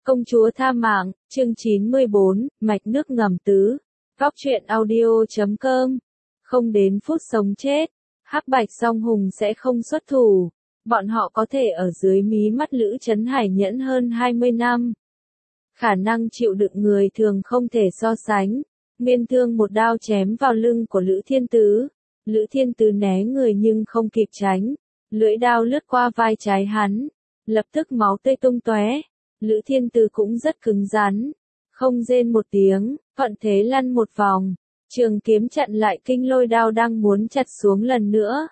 Công chúa tha mạng, chương 94, mạch nước ngầm tứ. Góc truyện audio.com. Không đến phút sống chết, Hắc Bạch Song Hùng sẽ không xuất thủ. Bọn họ có thể ở dưới mí mắt Lữ Chấn Hải nhẫn hơn 20 năm. Khả năng chịu đựng người thường không thể so sánh. Miên Thương một đao chém vào lưng của Lữ Thiên Tứ. Lữ Thiên Tứ né người nhưng không kịp tránh. Lưỡi đao lướt qua vai trái hắn. Lập tức máu tươi tung tóe. Lữ Thiên Tứ cũng rất cứng rắn. Không rên một tiếng, thuận thế lăn một vòng. Trường kiếm chặn lại kinh lôi đao đang muốn chặt xuống lần nữa.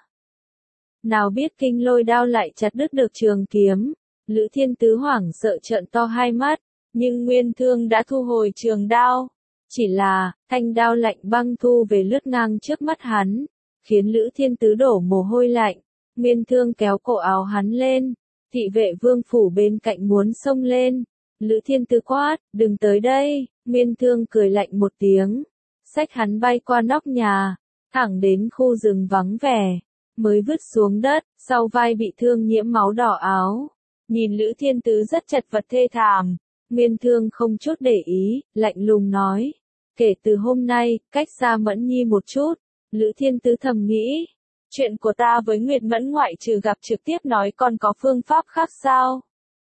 Nào biết kinh lôi đao lại chặt đứt được trường kiếm. Lữ Thiên Tứ hoảng sợ trợn to hai mắt. Nhưng Nguyên Thương đã thu hồi trường đao. Chỉ là, thanh đao lạnh băng thu về lướt ngang trước mắt hắn. Khiến Lữ Thiên Tứ đổ mồ hôi lạnh. Nguyên Thương kéo cổ áo hắn lên. Thị vệ vương phủ bên cạnh muốn xông lên. Lữ Thiên Tứ quát, đừng tới đây. Nguyên Thương cười lạnh một tiếng. Xách hắn bay qua nóc nhà. Thẳng đến khu rừng vắng vẻ. Mới vứt xuống đất, sau vai bị thương nhiễm máu đỏ áo. Nhìn Lữ Thiên Tứ rất chật vật thê thảm. Nguyên Thương không chút để ý, lạnh lùng nói. Kể từ hôm nay, cách xa Mẫn Nhi một chút. Lữ Thiên Tứ thầm nghĩ. Chuyện của ta với Nguyệt Mẫn ngoại trừ gặp trực tiếp nói còn có phương pháp khác sao?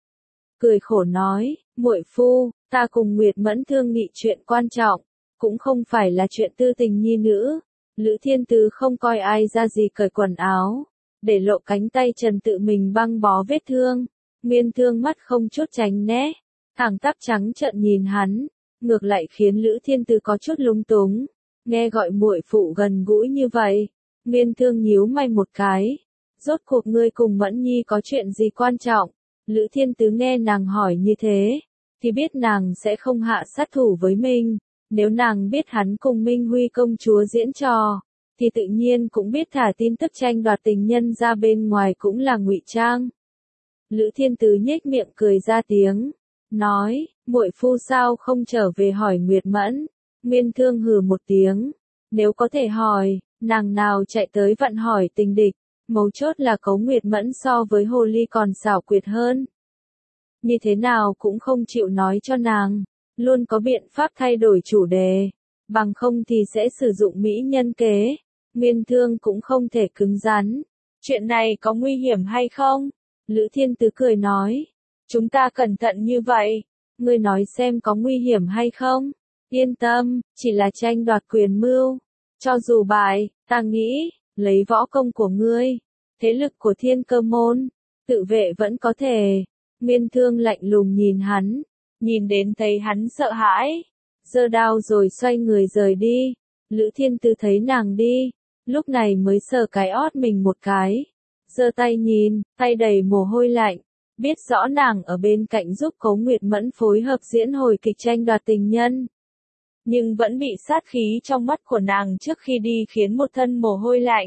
Cười khổ nói, muội phu, ta cùng Nguyệt Mẫn thương nghị chuyện quan trọng. Cũng không phải là chuyện tư tình nhi nữ. Lữ Thiên Tứ không coi ai ra gì cởi quần áo. Để lộ cánh tay trần tự mình băng bó vết thương. Nguyên Thương mắt không chút tránh né. Thẳng tắp trắng trợn nhìn hắn. Ngược lại khiến Lữ Thiên Tứ có chút lúng túng. Nghe gọi muội phụ gần gũi như vậy. Nguyên Thương nhíu mày một cái. Rốt cuộc ngươi cùng Mẫn Nhi có chuyện gì quan trọng? Lữ Thiên Tứ nghe nàng hỏi như thế. Thì biết nàng sẽ không hạ sát thủ với mình. Nếu nàng biết hắn cùng Minh Huy công chúa diễn trò. Thì tự nhiên cũng biết thả tin tức tranh đoạt tình nhân ra bên ngoài cũng là ngụy trang. Lữ Thiên Tứ nhếch miệng cười ra tiếng. Nói, muội phu sao không trở về hỏi Nguyệt Mẫn? Nguyên Thương hừ một tiếng. Nếu có thể hỏi, nàng nào chạy tới vặn hỏi tình địch. Mấu chốt là Cấu Nguyệt Mẫn so với hồ ly còn xảo quyệt hơn. Như thế nào cũng không chịu nói cho nàng. Luôn có biện pháp thay đổi chủ đề. Bằng không thì sẽ sử dụng mỹ nhân kế. Nguyên Thương cũng không thể cứng rắn. Chuyện này có nguy hiểm hay không? Lữ Thiên Tứ cười nói. Chúng ta cẩn thận như vậy. Ngươi nói xem có nguy hiểm hay không? Yên tâm, chỉ là tranh đoạt quyền mưu. Cho dù bại, ta nghĩ, lấy võ công của ngươi, thế lực của Thiên Cơ môn, tự vệ vẫn có thể. Nguyên Thương lạnh lùng nhìn hắn, nhìn đến thấy hắn sợ hãi, giơ đao rồi xoay người rời đi. Lữ Thiên Tứ thấy nàng đi, lúc này mới sờ cái ót mình một cái, giơ tay nhìn, tay đầy mồ hôi lạnh, biết rõ nàng ở bên cạnh giúp Cấu Nguyệt Mẫn phối hợp diễn hồi kịch tranh đoạt tình nhân. Nhưng vẫn bị sát khí trong mắt của nàng trước khi đi khiến một thân mồ hôi lạnh.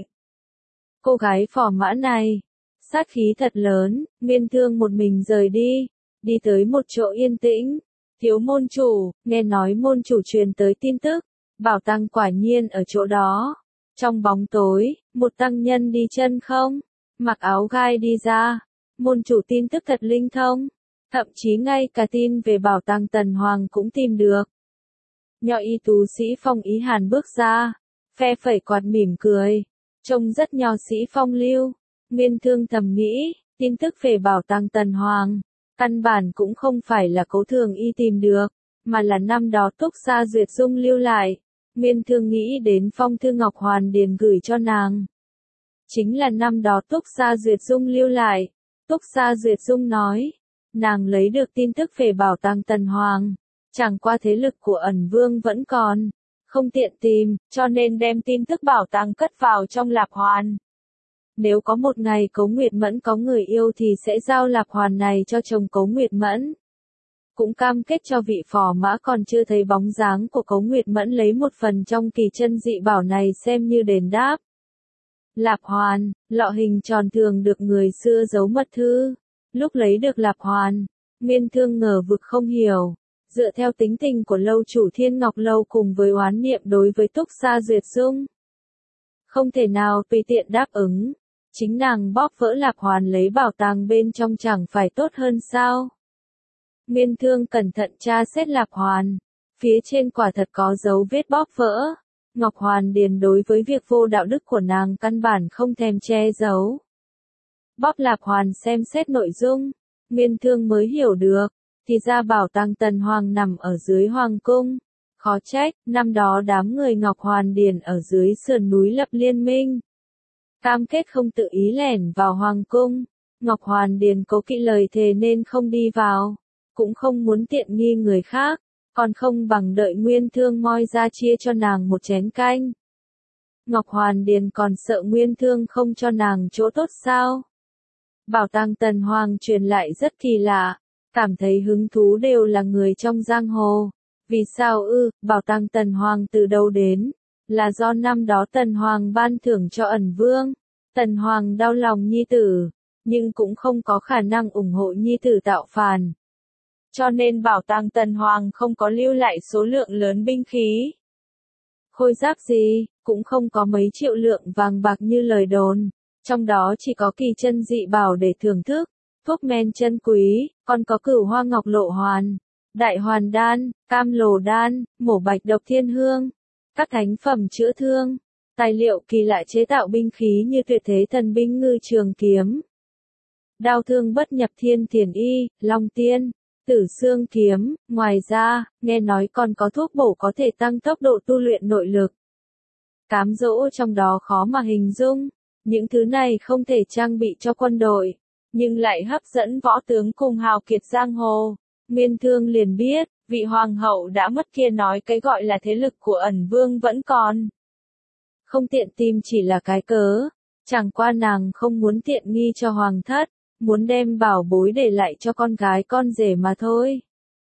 Cô gái phò mã này, sát khí thật lớn. Nguyên Thương một mình rời đi, đi tới một chỗ yên tĩnh. Thiếu môn chủ, nghe nói môn chủ truyền tới tin tức, bảo tăng quả nhiên ở chỗ đó. Trong bóng tối, một tăng nhân đi chân không, mặc áo gai đi ra. Môn chủ tin tức thật linh thông, thậm chí ngay cả tin về bảo tàng Tần Hoàng cũng tìm được. Nho y tú sĩ Phong Ý Hàn bước ra, phe phẩy quạt mỉm cười, trông rất nho sĩ phong lưu. Nguyên Thương thầm nghĩ, tin tức về bảo tàng Tần Hoàng, căn bản cũng không phải là Cố Thường Y tìm được, mà là năm đó Túc Sa Duyệt Dung lưu lại. Nguyên Thương nghĩ đến phong thư Ngọc Hoàn Điền gửi cho nàng. Chính là năm đó Túc Sa Duyệt Dung lưu lại. Túc Sa Duyệt Dung nói, nàng lấy được tin tức về bảo tàng Tần Hoàng. Chẳng qua thế lực của ẩn vương vẫn còn, không tiện tìm, cho nên đem tin tức bảo tàng cất vào trong Lạp Hoàn. Nếu có một ngày Cấu Nguyệt Mẫn có người yêu thì sẽ giao Lạp Hoàn này cho chồng Cấu Nguyệt Mẫn. Cũng cam kết cho vị phò mã còn chưa thấy bóng dáng của Cấu Nguyệt Mẫn lấy một phần trong kỳ chân dị bảo này xem như đền đáp. Lạp Hoàn, lọ hình tròn thường được người xưa giấu mật thư. Lúc lấy được Lạp Hoàn, Nguyên Thương ngờ vực không hiểu. Dựa theo tính tình của lâu chủ Thiên Ngọc Lâu cùng với oán niệm đối với Túc Sa Duyệt Dung, không thể nào tùy tiện đáp ứng. Chính nàng bóp vỡ Lạp Hoàn lấy bảo tàng bên trong chẳng phải tốt hơn sao? Nguyên Thương cẩn thận tra xét Lạp Hoàn. Phía trên quả thật có dấu vết bóp vỡ. Ngọc Hoàn Điền đối với việc vô đạo đức của nàng căn bản không thèm che giấu. Bóp Lạp Hoàn xem xét nội dung, Nguyên Thương mới hiểu được, thì ra bảo tàng Tần Hoàng nằm ở dưới Hoàng cung. Khó trách, năm đó đám người Ngọc Hoàn Điền ở dưới sườn núi lập liên minh. Cam kết không tự ý lẻn vào Hoàng cung. Ngọc Hoàn Điền cố kỵ lời thề nên không đi vào, cũng không muốn tiện nghi người khác, còn không bằng đợi Nguyên Thương moi ra chia cho nàng một chén canh. Ngọc Hoàn Điền còn sợ Nguyên Thương không cho nàng chỗ tốt sao? Bảo tàng Tần Hoàng truyền lại rất kỳ lạ, cảm thấy hứng thú đều là người trong giang hồ. Vì sao bảo tàng Tần Hoàng từ đâu đến? Là do năm đó Tần Hoàng ban thưởng cho Ẩn Vương. Tần Hoàng đau lòng nhi tử, nhưng cũng không có khả năng ủng hộ nhi tử tạo phản. Cho nên bảo tàng Tần Hoàng không có lưu lại số lượng lớn binh khí. Khôi giáp gì, cũng không có mấy triệu lượng vàng bạc như lời đồn. Trong đó chỉ có kỳ chân dị bảo để thưởng thức, thuốc men chân quý, còn có Cửu Hoa Ngọc Lộ Hoàn, Đại Hoàn Đan, Cam Lồ Đan, Mổ Bạch Độc Thiên Hương, các thánh phẩm chữa thương, tài liệu kỳ lạ chế tạo binh khí như Tuyệt Thế Thần Binh Ngư Trường Kiếm, Đao Thương Bất Nhập Thiên Thiền Y, Long Tiên, Tử Xương Kiếm. Ngoài ra, nghe nói còn có thuốc bổ có thể tăng tốc độ tu luyện nội lực. Cám dỗ trong đó khó mà hình dung. Những thứ này không thể trang bị cho quân đội, nhưng lại hấp dẫn võ tướng cùng hào kiệt giang hồ. Nguyên Thương liền biết, vị hoàng hậu đã mất kia nói cái gọi là thế lực của Ẩn Vương vẫn còn. Không tiện tìm chỉ là cái cớ, chẳng qua nàng không muốn tiện nghi cho hoàng thất, muốn đem bảo bối để lại cho con gái con rể mà thôi.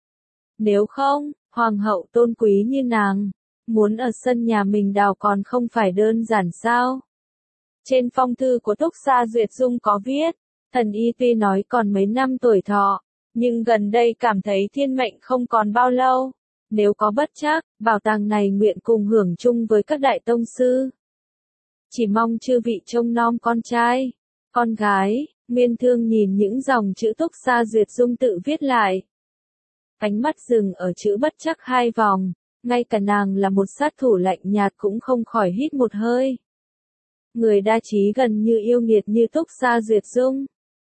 Nếu không, hoàng hậu tôn quý như nàng, muốn ở sân nhà mình đào còn không phải đơn giản sao? Trên phong thư của Túc Sa Duyệt Dung có viết, thần y tuy nói còn mấy năm tuổi thọ, nhưng gần đây cảm thấy thiên mệnh không còn bao lâu. Nếu có bất trắc, bảo tàng này nguyện cùng hưởng chung với các đại tông sư. Chỉ mong chư vị trông nom con trai, con gái. Nguyên Thương nhìn những dòng chữ Túc Sa Duyệt Dung tự viết lại. Ánh mắt dừng ở chữ bất trắc 2 vòng, ngay cả nàng là một sát thủ lạnh nhạt cũng không khỏi hít một hơi. Người đa trí gần như yêu nghiệt như Túc Sa Duyệt Dung.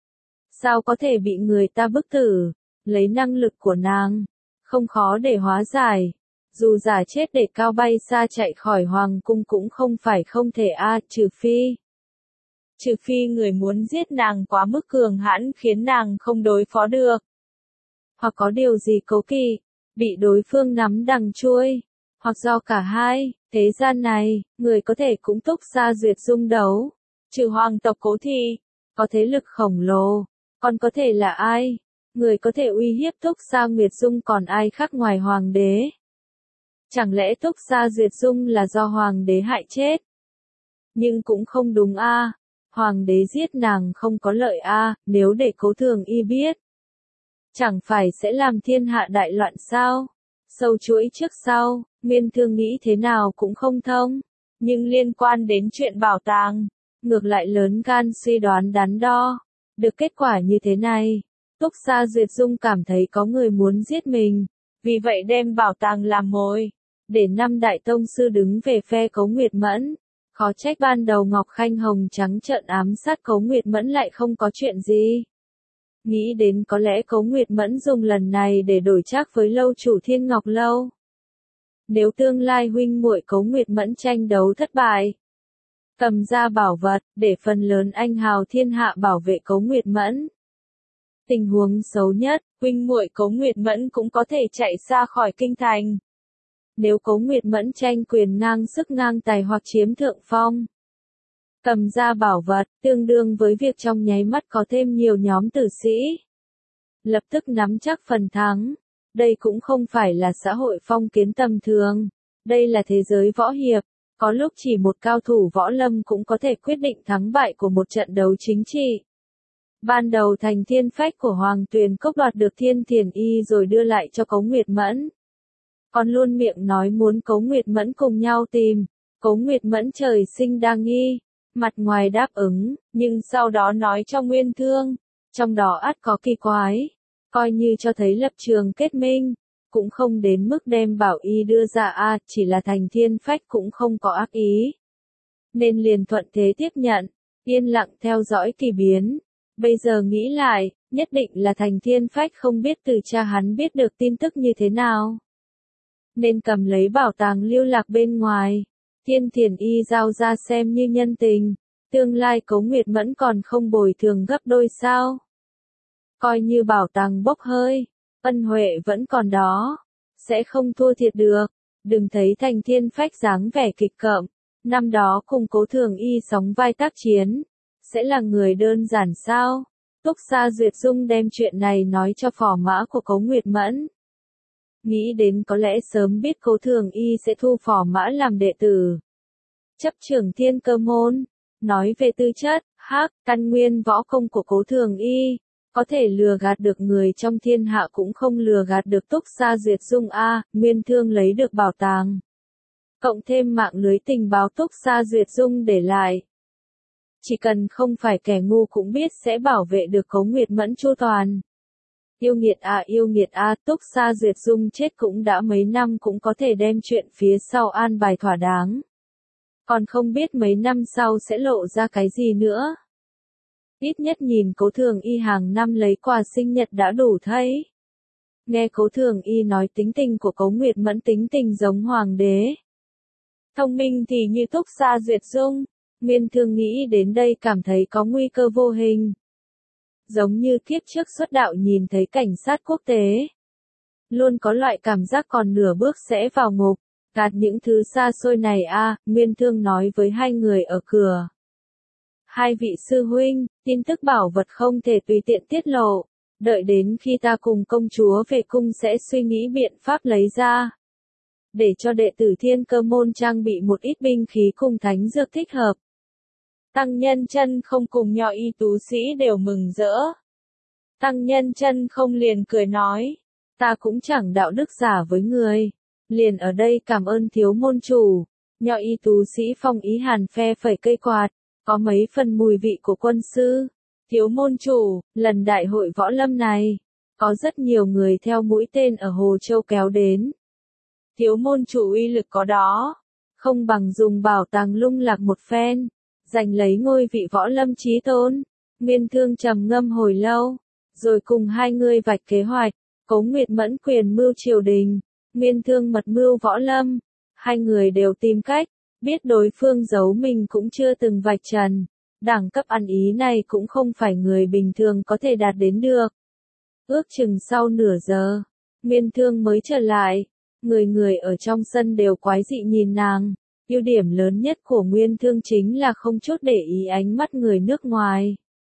Sao có thể bị người ta bức tử, lấy năng lực của nàng, không khó để hóa giải. Dù giả chết để cao bay xa chạy khỏi hoàng cung cũng không phải không thể trừ phi người muốn giết nàng quá mức cường hãn khiến nàng không đối phó được. Hoặc có điều gì cố kỵ, bị đối phương nắm đằng chui, hoặc do cả hai. Thế gian này, người có thể cũng Túc Sa Duyệt Dung đấu, trừ hoàng tộc Cố Thị, có thế lực khổng lồ, còn có thể là ai? Người có thể uy hiếp Túc Sa Nguyệt Dung còn ai khác ngoài hoàng đế? Chẳng lẽ Túc Sa Duyệt Dung là do hoàng đế hại chết? Nhưng cũng không đúng a, hoàng đế giết nàng không có lợi a, nếu để Cố Thường Y biết, chẳng phải sẽ làm thiên hạ đại loạn sao? Sâu chuỗi trước sau, Nguyên Thương nghĩ thế nào cũng không thông, nhưng liên quan đến chuyện bảo tàng, ngược lại lớn gan suy đoán đắn đo. Được kết quả như thế này, Túc Sa Duyệt Dung cảm thấy có người muốn giết mình, vì vậy đem bảo tàng làm mồi, để 5 đại tông sư đứng về phe Cấu Nguyệt Mẫn. Khó trách ban đầu Ngọc Khanh Hồng trắng trợn ám sát Cấu Nguyệt Mẫn lại không có chuyện gì. Nghĩ đến có lẽ Cấu Nguyệt Mẫn dùng lần này để đổi trác với lâu chủ Thiên Ngọc Lâu. Nếu tương lai huynh muội Cấu Nguyệt Mẫn tranh đấu thất bại, cầm ra bảo vật, để phần lớn anh hào thiên hạ bảo vệ Cấu Nguyệt Mẫn. Tình huống xấu nhất, huynh muội Cấu Nguyệt Mẫn cũng có thể chạy xa khỏi kinh thành. Nếu Cấu Nguyệt Mẫn tranh quyền ngang sức ngang tài hoặc chiếm thượng phong, cầm ra bảo vật, tương đương với việc trong nháy mắt có thêm nhiều nhóm tử sĩ. Lập tức nắm chắc phần thắng. Đây cũng không phải là xã hội phong kiến tầm thường. Đây là thế giới võ hiệp. Có lúc chỉ một cao thủ võ lâm cũng có thể quyết định thắng bại của một trận đấu chính trị. Ban đầu thành thiên phách của Hoàng Tuyền Cốc đoạt được Thiên Thiền Y rồi đưa lại cho Cấu Nguyệt Mẫn. Còn luôn miệng nói muốn Cấu Nguyệt Mẫn cùng nhau tìm. Cấu Nguyệt Mẫn trời sinh đa nghi. Mặt ngoài đáp ứng, nhưng sau đó nói cho Nguyên Thương. Trong đó ắt có kỳ quái. coi như cho thấy lập trường kết minh, cũng không đến mức đem Bảo Y đưa ra chỉ là Thành Thiên Phách cũng không có ác ý. Nên liền thuận thế tiếp nhận, yên lặng theo dõi kỳ biến. Bây giờ nghĩ lại, nhất định là Thành Thiên Phách không biết từ cha hắn biết được tin tức như thế nào. Nên cầm lấy bảo tàng lưu lạc bên ngoài, Thiên Thiền Y giao ra xem như nhân tình, tương lai Cố Nguyệt Mẫn còn không bồi thường gấp đôi sao. Coi như bảo tàng bốc hơi, ân huệ vẫn còn đó, sẽ không thua thiệt được. Đừng thấy Thành Thiên Phách dáng vẻ kịch cợm, năm đó cùng Cố Thường Y sóng vai tác chiến, sẽ là người đơn giản sao? Túc Sa Duyệt Dung đem chuyện này nói cho phò mã của Cố Nguyệt Mẫn. Nghĩ đến có lẽ sớm biết Cố Thường Y sẽ thu phò mã làm đệ tử. Chấp trưởng Thiên Cơ môn, nói về tư chất, căn nguyên võ công của Cố Thường Y, có thể lừa gạt được người trong thiên hạ cũng không lừa gạt được Túc Sa Duyệt Dung Nguyên Thương lấy được bảo tàng. Cộng thêm mạng lưới tình báo Túc Sa Duyệt Dung để lại. Chỉ cần không phải kẻ ngu cũng biết sẽ bảo vệ được Cố Nguyệt Mẫn chu toàn. Yêu nghiệt Túc Sa Duyệt Dung chết cũng đã mấy năm cũng có thể đem chuyện phía sau an bài thỏa đáng. Còn không biết mấy năm sau sẽ lộ ra cái gì nữa. Ít nhất nhìn Cố Thường Y hàng năm lấy quà sinh nhật đã đủ thấy. Nghe Cố Thường Y nói tính tình của Cố Nguyệt Mẫn tính tình giống hoàng đế. Thông minh thì như Túc Sa Duyệt Dung, Nguyên Thương nghĩ đến đây cảm thấy có nguy cơ vô hình. Giống như kiếp trước xuất đạo nhìn thấy cảnh sát quốc tế. Luôn có loại cảm giác còn nửa bước sẽ vào ngục, gạt những thứ xa xôi này Nguyên Thương nói với hai người ở cửa. Hai vị sư huynh, tin tức bảo vật không thể tùy tiện tiết lộ, đợi đến khi ta cùng công chúa về cung sẽ suy nghĩ biện pháp lấy ra. Để cho đệ tử Thiên Cơ môn trang bị một ít binh khí cùng thánh dược thích hợp. Tăng Nhân Chân không cùng Nho Y tú sĩ đều mừng rỡ. Tăng Nhân Chân không liền cười nói, ta cũng chẳng đạo đức giả với người, liền ở đây cảm ơn thiếu môn chủ. Nho Y tú sĩ Phong Ý Hàn phe phẩy cây quạt, có mấy phần mùi vị của quân sư. Thiếu môn chủ, lần đại hội võ lâm này, có rất nhiều người theo mũi tên ở Hồ Châu kéo đến. Thiếu môn chủ uy lực có đó, không bằng dùng bảo tàng lung lạc một phen, giành lấy ngôi vị võ lâm chí tôn. Nguyên Thương trầm ngâm hồi lâu, rồi cùng hai người vạch kế hoạch. Cố Nguyệt Mẫn quyền mưu triều đình, Nguyên Thương mật mưu võ lâm. Hai người đều tìm cách, biết đối phương giấu mình cũng chưa từng vạch trần. Đẳng cấp ăn ý này cũng không phải người bình thường có thể đạt đến được. Ước chừng sau nửa giờ, Nguyên Thương mới trở lại. Người ở trong sân đều quái dị nhìn nàng. Ưu điểm lớn nhất của Nguyên Thương chính là không chút để ý ánh mắt người nước ngoài.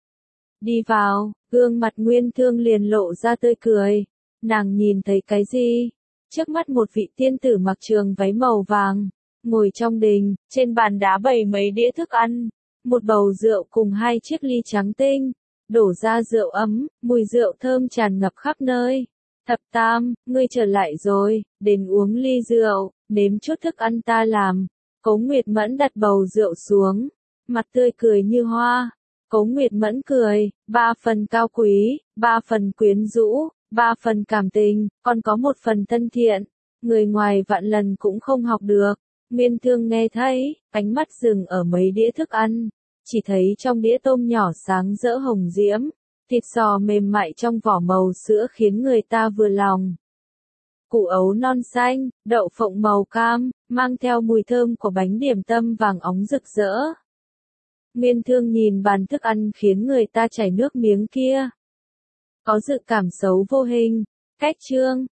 Đi vào, gương mặt Nguyên Thương liền lộ ra tươi cười. Nàng nhìn thấy cái gì? Trước mắt một vị tiên tử mặc trường váy màu vàng, ngồi trong đình, trên bàn đá bày mấy đĩa thức ăn, một bầu rượu cùng hai chiếc ly trắng tinh, đổ ra rượu ấm, mùi rượu thơm tràn ngập khắp nơi. Thập Tam, ngươi trở lại rồi, đến uống ly rượu, nếm chút thức ăn ta làm. Cố Nguyệt Mẫn đặt bầu rượu xuống, mặt tươi cười như hoa. Cố Nguyệt Mẫn cười, 3 phần cao quý, 3 phần quyến rũ, 3 phần cảm tình, còn có 1 phần thân thiện. Người ngoài vạn lần cũng không học được. Nguyên Thương nghe thấy, ánh mắt dừng ở mấy đĩa thức ăn, chỉ thấy trong đĩa tôm nhỏ sáng rỡ hồng diễm, thịt giò mềm mại trong vỏ màu sữa khiến người ta vừa lòng. Củ ấu non xanh, đậu phộng màu cam, mang theo mùi thơm của bánh điểm tâm vàng óng rực rỡ. Nguyên Thương nhìn bàn thức ăn khiến người ta chảy nước miếng kia. Có dự cảm xấu vô hình. Cách chương